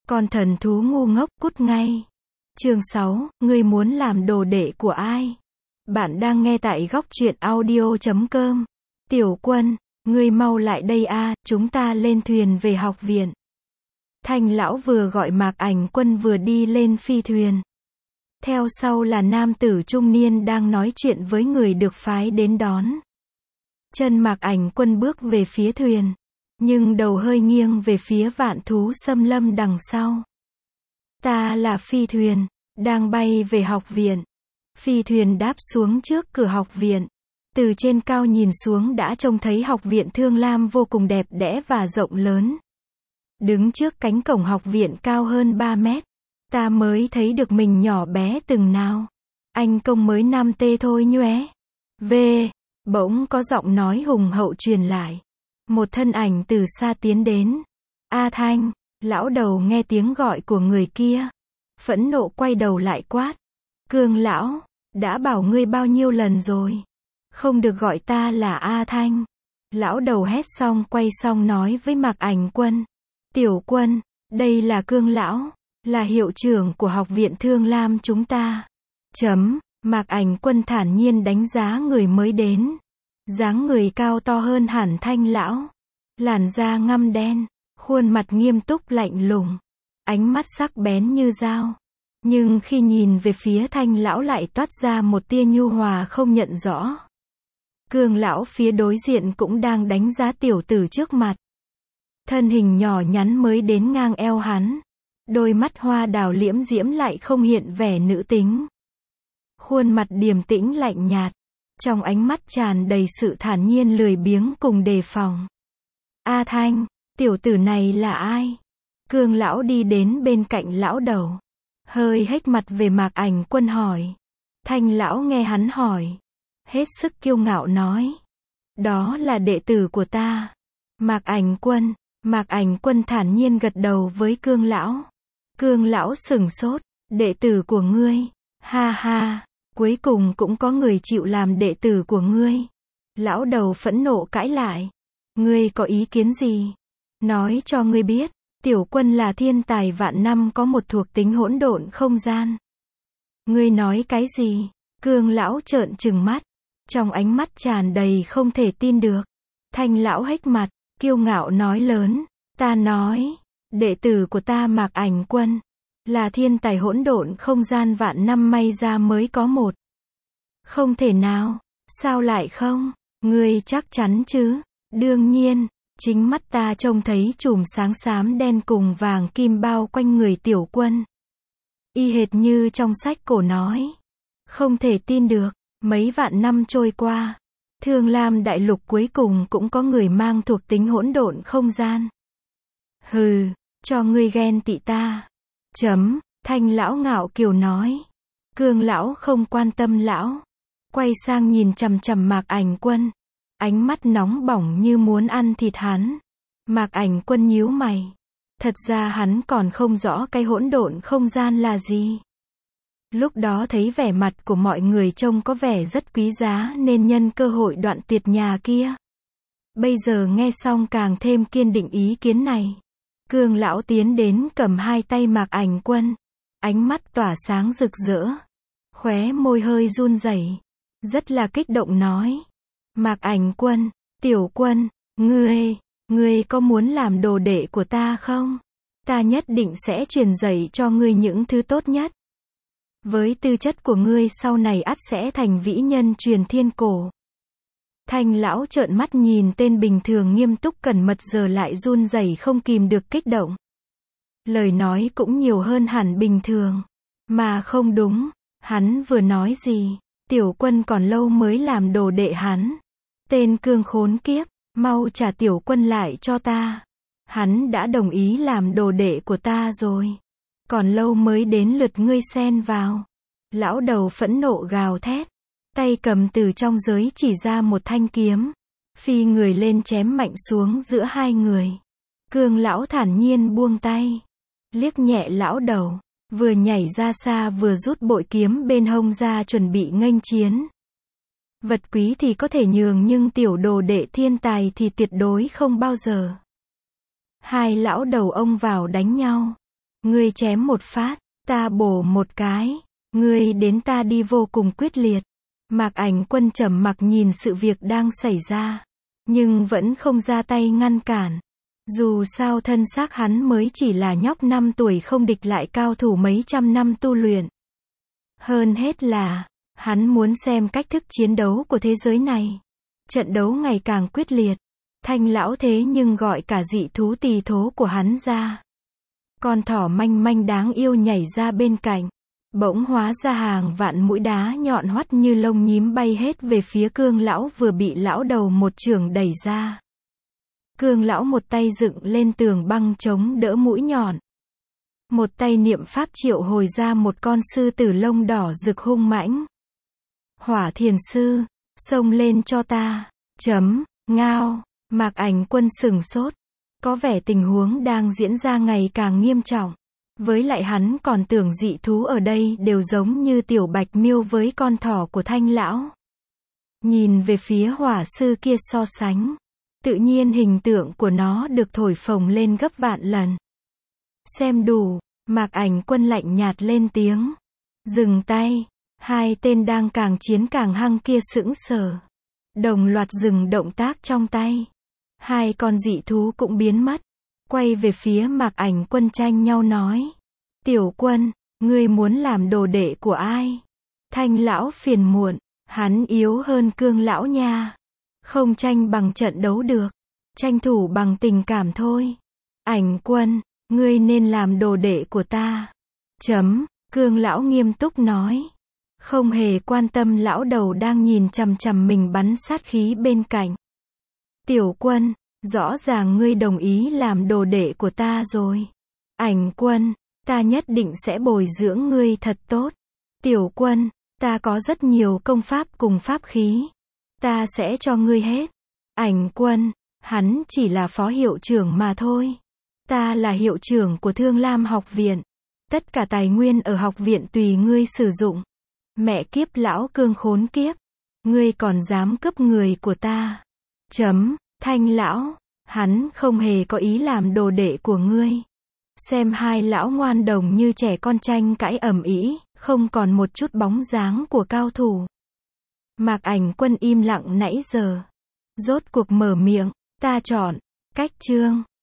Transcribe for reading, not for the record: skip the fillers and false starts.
Con thần thú ngu ngốc, cút ngay. Chương 6, ngươi muốn làm đồ đệ của ai? Bạn đang nghe tại góc truyện audio.com. Tiểu Quân, ngươi mau lại đây a, chúng ta lên thuyền về học viện. Thanh lão vừa gọi Mạc Ảnh Quân vừa đi lên phi thuyền. Theo sau là nam tử trung niên đang nói chuyện với người được phái đến đón. Chân Mạc Ảnh Quân bước về phía thuyền, nhưng đầu hơi nghiêng về phía vạn thú xâm lâm đằng sau. Ta là phi thuyền, đang bay về học viện. Phi thuyền đáp xuống trước cửa học viện. Từ trên cao nhìn xuống đã trông thấy học viện Thương Lam vô cùng đẹp đẽ và rộng lớn. Đứng trước cánh cổng học viện cao hơn 3 mét, ta mới thấy được mình nhỏ bé từng nào. Anh công mới 5T thôi nhoé. Về, bỗng có giọng nói hùng hậu truyền lại. Một thân ảnh từ xa tiến đến. A Thanh, lão đầu nghe tiếng gọi của người kia. Phẫn nộ quay đầu lại quát. Cương lão, đã bảo ngươi bao nhiêu lần rồi. Không được gọi ta là A Thanh. Lão đầu hét xong quay xong nói với Mạc Ảnh Quân. Tiểu Quân, đây là Cương lão, là hiệu trưởng của học viện Thương Lam chúng ta. Mạc Ảnh Quân thản nhiên đánh giá người mới đến. Dáng người cao to hơn hẳn Thanh lão. Làn da ngăm đen, khuôn mặt nghiêm túc lạnh lùng, ánh mắt sắc bén như dao. Nhưng khi nhìn về phía Thanh lão lại toát ra một tia nhu hòa không nhận rõ. Cương lão phía đối diện cũng đang đánh giá tiểu tử trước mặt. Thân hình nhỏ nhắn mới đến ngang eo hắn. Đôi mắt hoa đào liễm diễm lại không hiện vẻ nữ tính. Khuôn mặt điềm tĩnh lạnh nhạt. Trong ánh mắt tràn đầy sự thản nhiên lười biếng cùng đề phòng. A Thanh, tiểu tử này là ai? Cương lão đi đến bên cạnh lão đầu. Hơi hếch mặt về Mạc Ảnh Quân hỏi. Thanh lão nghe hắn hỏi. Hết sức kiêu ngạo nói. Đó là đệ tử của ta. Mạc Ảnh Quân thản nhiên gật đầu với Cương lão. Cương lão sửng sốt. Đệ tử của ngươi. Ha ha, cuối cùng cũng có người chịu làm đệ tử của ngươi. Lão đầu phẫn nộ cãi lại. Ngươi có ý kiến gì? Nói cho ngươi biết, Tiểu Quân là thiên tài vạn năm có một thuộc tính hỗn độn không gian. Ngươi nói cái gì? Cương lão trợn trừng mắt. Trong ánh mắt tràn đầy không thể tin được. Thanh lão hếch mặt, kiêu ngạo nói lớn. Ta nói, đệ tử của ta Mạc Ảnh Quân, là thiên tài hỗn độn không gian vạn năm may ra mới có một. Không thể nào, sao lại không? Ngươi chắc chắn chứ? Đương nhiên, chính mắt ta trông thấy chùm sáng xám đen cùng vàng kim bao quanh người Tiểu Quân. Y hệt như trong sách cổ nói. Không thể tin được, mấy vạn năm trôi qua, Thương Lam đại lục cuối cùng cũng có người mang thuộc tính hỗn độn không gian. Hừ, cho ngươi ghen tị ta. Thanh lão ngạo kiều nói. Cương lão không quan tâm lão. Quay sang nhìn chằm chằm Mạc Ảnh Quân. Ánh mắt nóng bỏng như muốn ăn thịt hắn. Mạc Ảnh Quân nhíu mày. Thật ra hắn còn không rõ cái hỗn độn không gian là gì. Lúc đó thấy vẻ mặt của mọi người trông có vẻ rất quý giá nên nhân cơ hội đoạn tuyệt nhà kia. Bây giờ nghe xong càng thêm kiên định ý kiến này. Cương lão tiến đến cầm hai tay Mạc Ảnh Quân. Ánh mắt tỏa sáng rực rỡ. Khóe môi hơi run rẩy. Rất là kích động nói. Mạc Ảnh Quân, Tiểu Quân, ngươi có muốn làm đồ đệ của ta không? Ta nhất định sẽ truyền dạy cho ngươi những thứ tốt nhất. Với tư chất của ngươi sau này ắt sẽ thành vĩ nhân truyền thiên cổ. Thanh lão trợn mắt nhìn tên bình thường nghiêm túc cẩn mật giờ lại run rẩy không kìm được kích động. Lời nói cũng nhiều hơn hẳn bình thường. Mà không đúng, hắn vừa nói gì? Tiểu Quân còn lâu mới làm đồ đệ hắn. Tên cương khốn kiếp, mau trả Tiểu Quân lại cho ta. Hắn đã đồng ý làm đồ đệ của ta rồi. Còn lâu mới đến lượt ngươi xen vào. Lão đầu phẫn nộ gào thét. Tay cầm từ trong giới chỉ ra một thanh kiếm. Phi người lên chém mạnh xuống giữa hai người. Cương lão thản nhiên buông tay. Liếc nhẹ lão đầu. Vừa nhảy ra xa vừa rút bội kiếm bên hông ra chuẩn bị nghênh chiến. Vật quý thì có thể nhường nhưng tiểu đồ đệ thiên tài thì tuyệt đối không bao giờ. Hai lão đầu ông vào đánh nhau. Ngươi chém một phát, ta bổ một cái. Ngươi đến ta đi vô cùng quyết liệt. Mạc Ảnh Quân trầm mặc nhìn sự việc đang xảy ra, nhưng vẫn không ra tay ngăn cản. Dù sao thân xác hắn mới chỉ là nhóc 5 tuổi không địch lại cao thủ mấy trăm năm tu luyện. Hơn hết là, hắn muốn xem cách thức chiến đấu của thế giới này. Trận đấu ngày càng quyết liệt. Thanh lão thế nhưng gọi cả dị thú tỳ thố của hắn ra. Con thỏ manh manh đáng yêu nhảy ra bên cạnh. Bỗng hóa ra hàng vạn mũi đá nhọn hoắt như lông nhím bay hết về phía Cương lão vừa bị lão đầu một chưởng đẩy ra. Cương lão một tay dựng lên tường băng chống đỡ mũi nhọn. Một tay niệm pháp triệu hồi ra một con sư tử lông đỏ rực hung mãnh. Hỏa thiền sư, xông lên cho ta. Ngao, Mạc Ảnh Quân sửng sốt. Có vẻ tình huống đang diễn ra ngày càng nghiêm trọng. Với lại hắn còn tưởng dị thú ở đây đều giống như tiểu bạch miêu với con thỏ của Thanh lão. Nhìn về phía hỏa sư kia so sánh. Tự nhiên hình tượng của nó được thổi phồng lên gấp vạn lần. Xem đủ, Mạc Ảnh Quân lạnh nhạt lên tiếng. Dừng tay, hai tên đang càng chiến càng hăng kia sững sờ. Đồng loạt dừng động tác trong tay. Hai con dị thú cũng biến mất. Quay về phía Mạc Ảnh Quân tranh nhau nói. Tiểu Quân, ngươi muốn làm đồ đệ của ai? Thanh lão phiền muộn, hắn yếu hơn Cương lão nha. Không tranh bằng trận đấu được. Tranh thủ bằng tình cảm thôi. Ảnh Quân, ngươi nên làm đồ đệ của ta. Cương lão nghiêm túc nói. Không hề quan tâm lão đầu đang nhìn chằm chằm mình bắn sát khí bên cạnh. Tiểu Quân, rõ ràng ngươi đồng ý làm đồ đệ của ta rồi. Ảnh Quân, ta nhất định sẽ bồi dưỡng ngươi thật tốt. Tiểu Quân, ta có rất nhiều công pháp cùng pháp khí. Ta sẽ cho ngươi hết. Ảnh Quân, hắn chỉ là phó hiệu trưởng mà thôi. Ta là hiệu trưởng của Thương Lam học viện. Tất cả tài nguyên ở học viện tùy ngươi sử dụng. Mẹ kiếp lão Cương khốn kiếp. Ngươi còn dám cướp người của ta. Thanh lão, hắn không hề có ý làm đồ đệ của ngươi. Xem hai lão ngoan đồng như trẻ con tranh cãi ầm ĩ, không còn một chút bóng dáng của cao thủ. Mạc Ảnh Quân im lặng nãy giờ. Rốt cuộc mở miệng, ta chọn, cách chương.